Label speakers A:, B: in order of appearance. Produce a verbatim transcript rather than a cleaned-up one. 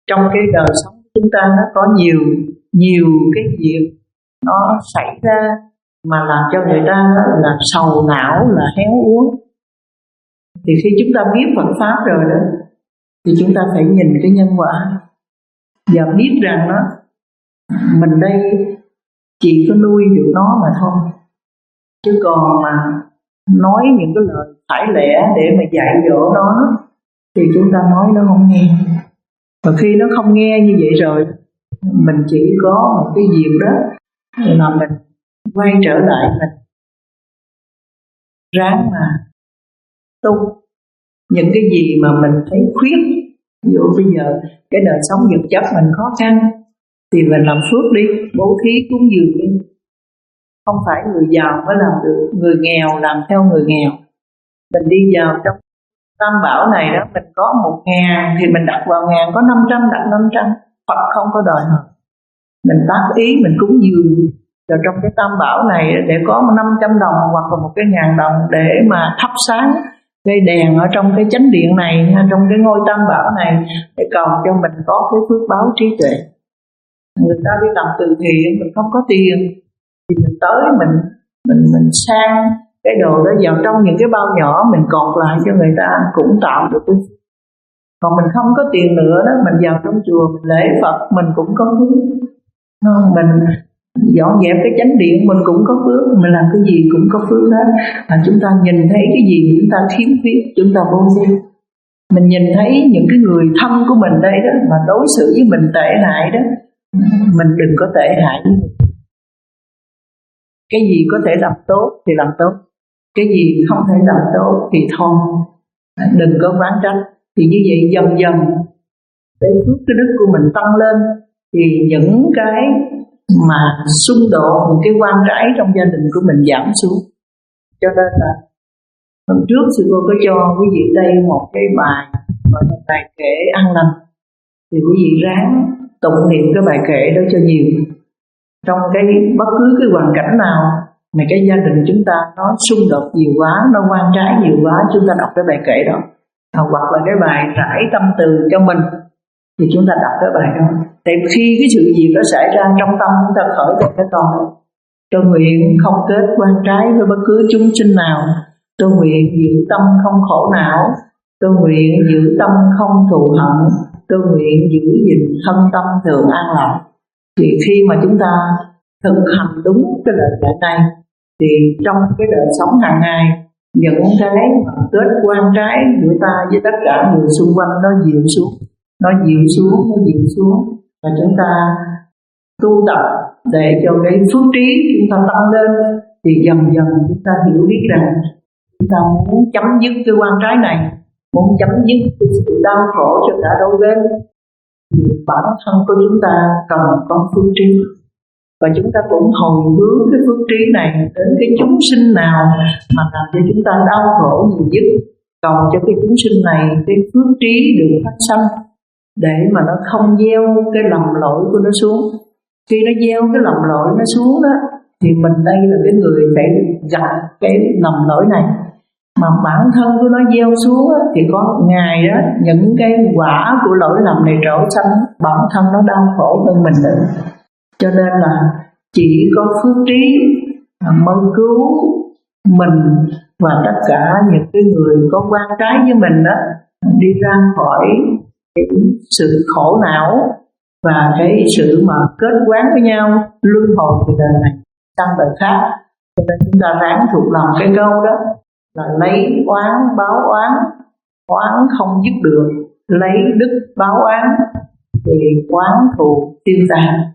A: trong cái đời sống của chúng ta nó có nhiều nhiều cái việc nó xảy ra mà làm cho người ta là sầu não, là héo úa. Thì khi chúng ta biết Phật Pháp rồi đó, thì chúng ta phải nhìn cái nhân quả và biết rằng đó, mình đây chỉ có nuôi được nó mà thôi. Chứ còn mà nói những cái lời phải lẽ để mà dạy dỗ nó thì chúng ta nói nó không nghe. Và khi nó không nghe như vậy rồi, mình chỉ có một cái dịp đó là mình quay trở lại, mình ráng mà tu những cái gì mà mình thấy khuyết. Ví dụ bây giờ cái đời sống vật chất mình khó khăn thì mình làm phước đi, bố thí cúng dường đi. Không phải người giàu mới làm được, người nghèo làm theo người nghèo. Mình đi vào trong tam bảo này đó, mình có một ngàn thì mình đặt vào ngàn, có năm trăm đặt năm trăm. Phật không có đòi hỏi. Mình tác ý mình cúng dường vào trong cái tam bảo này để có năm trăm đồng hoặc là một cái ngàn đồng để mà thắp sáng cây đèn ở trong cái chánh điện này, trong cái ngôi tam bảo này, để cầu cho mình có cái phước báo trí tuệ. Người ta đi làm từ thiện, mình không có tiền thì mình tới mình mình mình sang cái đồ đó vào trong những cái bao nhỏ, mình cột lại cho người ta cũng tạo được cái. Còn mình không có tiền nữa đó, mình vào trong chùa mình lễ Phật mình cũng có phước. Mình dọn dẹp cái chánh điện mình cũng có phước, mình làm cái gì cũng có phước hết. Và chúng ta nhìn thấy cái gì chúng ta thiếu khuyết, chúng ta vô vi. Mình nhìn thấy những cái người thân của mình đây đó mà đối xử với mình tệ hại đó, mình đừng có tệ hại với mình. Cái gì có thể làm tốt thì làm tốt, cái gì không thể làm tốt thì thôi, đừng có oán trách. Thì như vậy dần dần để phước cái đức của mình tăng lên, thì những cái mà xung đột, những cái quan trái trong gia đình của mình giảm xuống. Cho nên là hôm trước sư cô có cho quý vị đây một cái bài gọi là bài kệ an lành, thì quý vị ráng tụng niệm cái bài kệ đó cho nhiều. Trong cái bất cứ cái hoàn cảnh nào mà cái gia đình chúng ta nó xung đột nhiều quá, nó quan trái nhiều quá, chúng ta đọc cái bài kệ đó. À, hoặc là cái bài rải tâm từ cho mình thì chúng ta đọc cái bài đó. Tại khi cái sự việc đó xảy ra trong tâm chúng ta khởi được cái câu đó: tôi nguyện không kết quan trái với bất cứ chúng sinh nào, tôi nguyện giữ tâm không khổ não, tôi nguyện giữ tâm không thù hận, tôi nguyện giữ gìn thân tâm thường an lạc. Thì khi mà chúng ta thực hành đúng cái lời dạy này, thì trong cái đời sống hàng ngày, những cái mà kết quan trái của ta với tất cả người xung quanh nó dịu xuống, nó dịu xuống, nó dịu xuống, và chúng ta tu tập để cho cái phước trí chúng ta tăng lên. Thì dần dần chúng ta hiểu biết rằng chúng ta muốn chấm dứt cái quan trái này, muốn chấm dứt cái sự đau khổ cho cả đôi bên, thì bản thân của chúng ta cần có phước trí. Và chúng ta cũng hồi hướng cái phước trí này đến cái chúng sinh nào mà làm cho chúng ta đau khổ nhiều nhất, cầu cho cái chúng sinh này cái phước trí được phát sanh, để mà nó không gieo cái lầm lỗi của nó xuống. Khi nó gieo cái lầm lỗi nó xuống đó, thì mình đây là cái người phải gặp cái lầm lỗi này. Mà bản thân của nó gieo xuống đó, thì có một ngày đó những cái quả của lỗi lầm này trổ sanh, bản thân nó đau khổ hơn mình nữa. Cho nên là chỉ có phước trí mới cứu mình và tất cả những cái người có quan trái với mình đó đi ra khỏi cái sự khổ não và cái sự mà kết quán với nhau luân hồi từ đời này sang đời khác. Cho nên chúng ta ráng thuộc lòng cái câu đó là lấy oán báo oán, oán không dứt được, lấy đức báo oán thì oán thù tiêu tan.